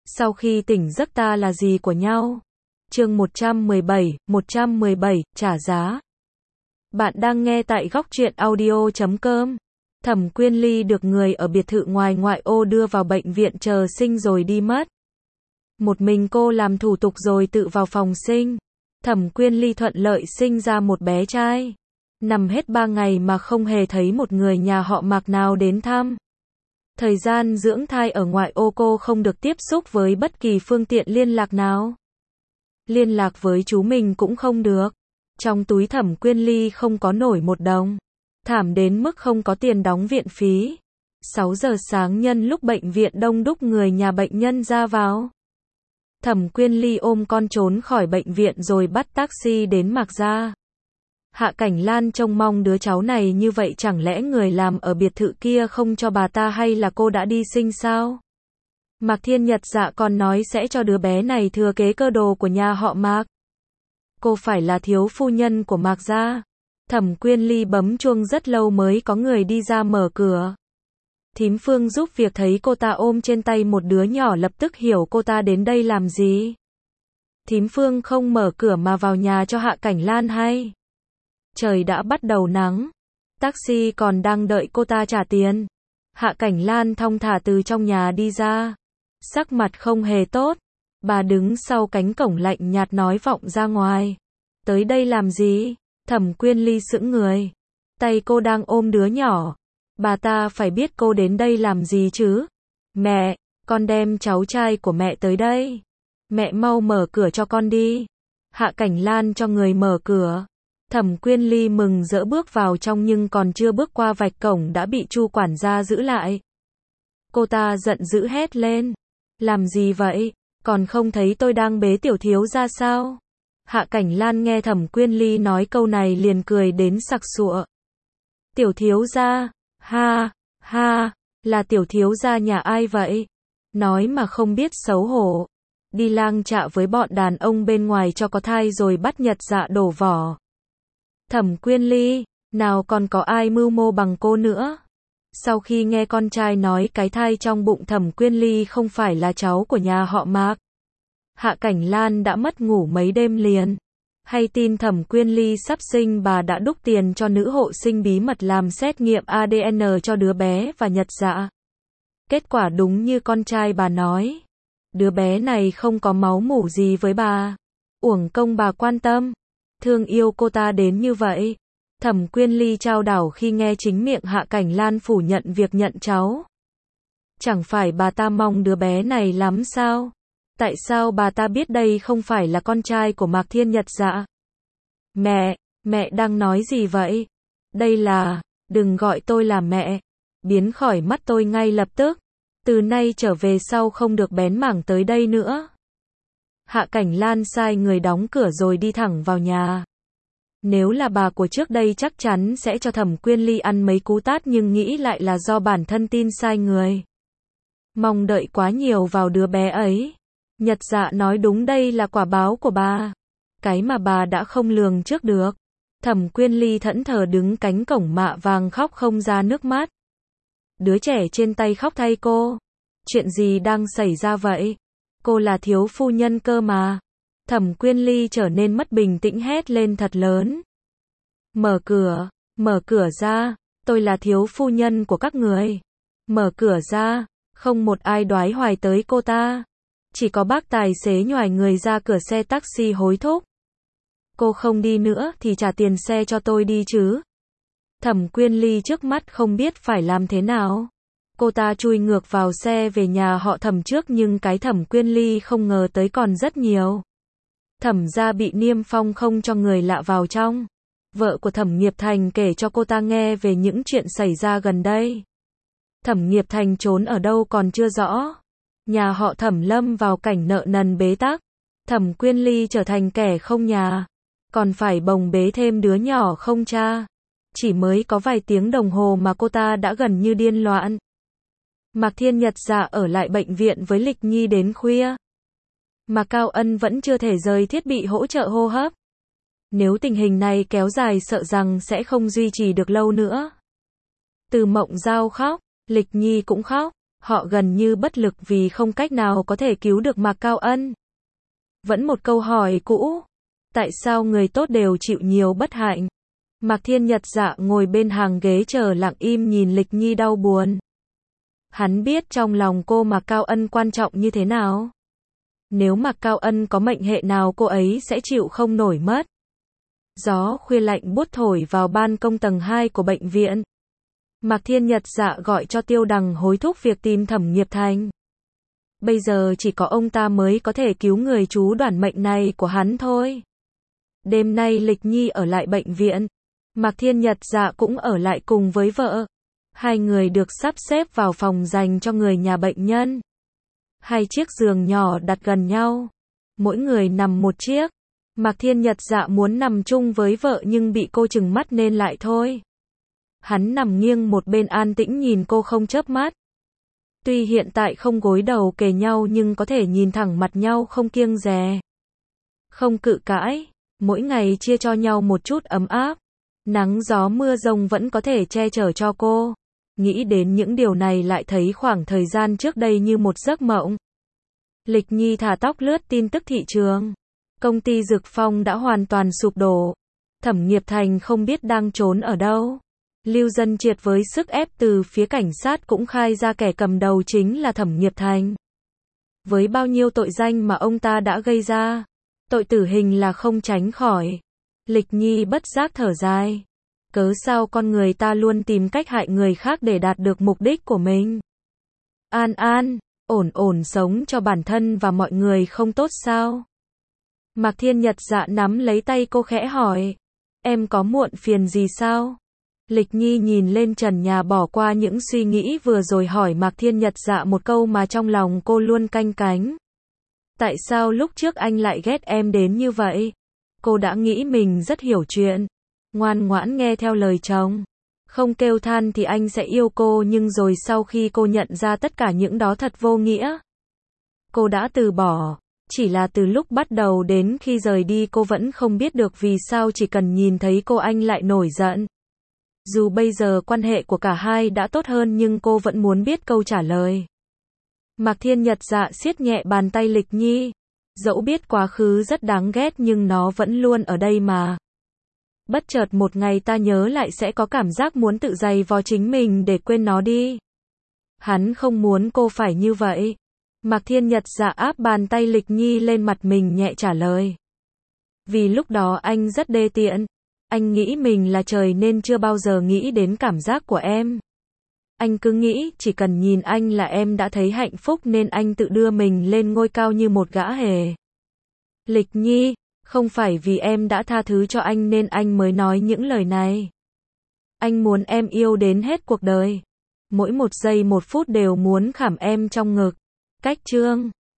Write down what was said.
Sau khi tỉnh giấc ta là gì của nhau? Chương 117, trả giá. Bạn đang nghe tại góc truyện audio.com. Thẩm Quyên Ly được người ở biệt thự ngoài ngoại ô đưa vào bệnh viện chờ sinh rồi đi mất. Một mình cô làm thủ tục rồi tự vào phòng sinh. Thẩm Quyên Ly thuận lợi sinh ra một bé trai. Nằm hết 3 ngày mà không hề thấy một người nhà họ Mạc nào đến thăm. Thời gian dưỡng thai ở ngoại ô cô không được tiếp xúc với bất kỳ phương tiện liên lạc nào. Liên lạc với chú mình cũng không được. Trong túi Thẩm Quyên Ly không có nổi một đồng. Thảm đến mức không có tiền đóng viện phí. 6 giờ sáng nhân lúc bệnh viện đông đúc người nhà bệnh nhân ra vào. Thẩm Quyên Ly ôm con trốn khỏi bệnh viện rồi bắt taxi đến Mạc Gia. Hạ Cảnh Lan trông mong đứa cháu này như vậy, chẳng lẽ người làm ở biệt thự kia không cho bà ta hay là cô đã đi sinh sao? Mạc Thiên Nhật Dạ còn nói sẽ cho đứa bé này thừa kế cơ đồ của nhà họ Mạc. Cô phải là thiếu phu nhân của Mạc Gia. Thẩm Quyên Ly bấm chuông rất lâu mới có người đi ra mở cửa. Thím Phương giúp việc thấy cô ta ôm trên tay một đứa nhỏ lập tức hiểu cô ta đến đây làm gì. Thím Phương không mở cửa mà vào nhà cho Hạ Cảnh Lan hay. Trời đã bắt đầu nắng. Taxi còn đang đợi cô ta trả tiền. Hạ Cảnh Lan thong thả từ trong nhà đi ra. Sắc mặt không hề tốt. Bà đứng sau cánh cổng lạnh nhạt nói vọng ra ngoài. Tới đây làm gì? Thẩm Quyên Ly sững người. Tay cô đang ôm đứa nhỏ. Bà ta phải biết cô đến đây làm gì chứ? Mẹ, con đem cháu trai của mẹ tới đây. Mẹ mau mở cửa cho con đi. Hạ Cảnh Lan cho người mở cửa. Thẩm Quyên Ly mừng rỡ bước vào trong nhưng còn chưa bước qua vạch cổng đã bị Chu quản gia giữ lại. Cô ta giận dữ hét lên. Làm gì vậy? Còn không thấy tôi đang bế tiểu thiếu ra sao? Hạ Cảnh Lan nghe Thẩm Quyên Ly nói câu này liền cười đến sặc sụa. Tiểu thiếu gia? Ha, ha, là tiểu thiếu gia nhà ai vậy? Nói mà không biết xấu hổ. Đi lang chạ với bọn đàn ông bên ngoài cho có thai rồi bắt Nhật Dạ đổ vỏ. Thẩm Quyên Ly, nào còn có ai mưu mô bằng cô nữa? Sau khi nghe con trai nói cái thai trong bụng Thẩm Quyên Ly không phải là cháu của nhà họ Mạc, Hạ Cảnh Lan đã mất ngủ mấy đêm liền. Hay tin Thẩm Quyên Ly sắp sinh, bà đã đúc tiền cho nữ hộ sinh bí mật làm xét nghiệm ADN cho đứa bé và Nhật Dạ. Kết quả đúng như con trai bà nói. Đứa bé này không có máu mủ gì với bà. Uổng công bà quan tâm, thương yêu cô ta đến như vậy. Thẩm Quyên Ly chao đảo khi nghe chính miệng Hạ Cảnh Lan phủ nhận việc nhận cháu. Chẳng phải bà ta mong đứa bé này lắm sao? Tại sao bà ta biết đây không phải là con trai của Mạc Thiên Nhật Dạ? Mẹ đang nói gì vậy? Đây là, đừng gọi tôi là mẹ. Biến khỏi mắt tôi ngay lập tức. Từ nay trở về sau không được bén mảng tới đây nữa. Hạ Cảnh Lan sai người đóng cửa rồi đi thẳng vào nhà. Nếu là bà của trước đây chắc chắn sẽ cho Thẩm Quyên Ly ăn mấy cú tát, nhưng nghĩ lại là do bản thân tin sai người. Mong đợi quá nhiều vào đứa bé ấy. Nhật Dạ nói đúng, đây là quả báo của bà. Cái mà bà đã không lường trước được. Thẩm Quyên Ly thẫn thờ đứng cánh cổng mạ vàng khóc không ra nước mắt. Đứa trẻ trên tay khóc thay cô. Chuyện gì đang xảy ra vậy? Cô là thiếu phu nhân cơ mà. Thẩm Quyên Ly trở nên mất bình tĩnh hét lên thật lớn. Mở cửa ra, tôi là thiếu phu nhân của các người. Mở cửa ra, không một ai đoái hoài tới cô ta. Chỉ có bác tài xế nhoài người ra cửa xe taxi hối thúc. Cô không đi nữa thì trả tiền xe cho tôi đi chứ. Thẩm Quyên Ly trước mắt không biết phải làm thế nào. Cô ta chui ngược vào xe về nhà họ Thẩm trước, nhưng cái Thẩm Quyên Ly không ngờ tới còn rất nhiều. Thẩm gia bị niêm phong không cho người lạ vào trong. Vợ của Thẩm Nghiệp Thành kể cho cô ta nghe về những chuyện xảy ra gần đây. Thẩm Nghiệp Thành trốn ở đâu còn chưa rõ. Nhà họ Thẩm lâm vào cảnh nợ nần bế tắc. Thẩm Quyên Ly trở thành kẻ không nhà. Còn phải bồng bế thêm đứa nhỏ không cha. Chỉ mới có vài tiếng đồng hồ mà cô ta đã gần như điên loạn. Mạc Thiên Nhật Dạ ở lại bệnh viện với Lịch Nhi đến khuya. Mà Cao Ân vẫn chưa thể rời thiết bị hỗ trợ hô hấp. Nếu tình hình này kéo dài sợ rằng sẽ không duy trì được lâu nữa. Từ Mộng Giao khóc, Lịch Nhi cũng khóc. Họ gần như bất lực vì không cách nào có thể cứu được Mạc Cao Ân. Vẫn một câu hỏi cũ. Tại sao người tốt đều chịu nhiều bất hạnh? Mạc Thiên Nhật Dạ ngồi bên hàng ghế chờ lặng im nhìn Lịch Nhi đau buồn. Hắn biết trong lòng cô Mạc Cao Ân quan trọng như thế nào. Nếu Mạc Cao Ân có mệnh hệ nào cô ấy sẽ chịu không nổi mất. Gió khuya lạnh buốt thổi vào ban công tầng 2 của bệnh viện. Mạc Thiên Nhật Dạ gọi cho Tiêu Đằng hối thúc việc tìm Thẩm Nghiệp Thành. Bây giờ chỉ có ông ta mới có thể cứu người chú đoản mệnh này của hắn thôi. Đêm nay Lịch Nhi ở lại bệnh viện. Mạc Thiên Nhật Dạ cũng ở lại cùng với vợ. Hai người được sắp xếp vào phòng dành cho người nhà bệnh nhân. Hai chiếc giường nhỏ đặt gần nhau. Mỗi người nằm một chiếc. Mạc Thiên Nhật Dạ muốn nằm chung với vợ nhưng bị cô trừng mắt nên lại thôi. Hắn nằm nghiêng một bên an tĩnh nhìn cô không chớp mắt. Tuy hiện tại không gối đầu kề nhau nhưng có thể nhìn thẳng mặt nhau không kiêng dè. Không cự cãi, mỗi ngày chia cho nhau một chút ấm áp. Nắng gió mưa rông vẫn có thể che chở cho cô. Nghĩ đến những điều này lại thấy khoảng thời gian trước đây như một giấc mộng. Lịch Nhi thả tóc lướt tin tức thị trường. Công ty Dược Phong đã hoàn toàn sụp đổ. Thẩm Nghiệp Thành không biết đang trốn ở đâu. Lưu Dân Triệt với sức ép từ phía cảnh sát cũng khai ra kẻ cầm đầu chính là Thẩm Nghiệp Thành. Với bao nhiêu tội danh mà ông ta đã gây ra, tội tử hình là không tránh khỏi. Lịch Nhi bất giác thở dài. Cớ sao con người ta luôn tìm cách hại người khác để đạt được mục đích của mình? An an, ổn ổn sống cho bản thân và mọi người không tốt sao? Mạc Thiên Nhật Dạ nắm lấy tay cô khẽ hỏi. Em có muộn phiền gì sao? Lịch Nhi nhìn lên trần nhà bỏ qua những suy nghĩ vừa rồi hỏi Mạc Thiên Nhật Dạ một câu mà trong lòng cô luôn canh cánh. Tại sao lúc trước anh lại ghét em đến như vậy? Cô đã nghĩ mình rất hiểu chuyện. Ngoan ngoãn nghe theo lời chồng. Không kêu than thì anh sẽ yêu cô, nhưng rồi sau khi cô nhận ra tất cả những đó thật vô nghĩa. Cô đã từ bỏ. Chỉ là từ lúc bắt đầu đến khi rời đi cô vẫn không biết được vì sao chỉ cần nhìn thấy cô anh lại nổi giận. Dù bây giờ quan hệ của cả hai đã tốt hơn nhưng cô vẫn muốn biết câu trả lời. Mạc Thiên Nhật Dạ siết nhẹ bàn tay Lịch Nhi. Dẫu biết quá khứ rất đáng ghét nhưng nó vẫn luôn ở đây mà. Bất chợt một ngày ta nhớ lại sẽ có cảm giác muốn tự giày vò chính mình để quên nó đi. Hắn không muốn cô phải như vậy. Mạc Thiên Nhật Dạ áp bàn tay Lịch Nhi lên mặt mình nhẹ trả lời. Vì lúc đó anh rất đê tiện. Anh nghĩ mình là trời nên chưa bao giờ nghĩ đến cảm giác của em. Anh cứ nghĩ chỉ cần nhìn anh là em đã thấy hạnh phúc nên anh tự đưa mình lên ngôi cao như một gã hề. Lịch Nhi, không phải vì em đã tha thứ cho anh nên anh mới nói những lời này. Anh muốn em yêu đến hết cuộc đời. Mỗi một giây một phút đều muốn khảm em trong ngực. Cách chương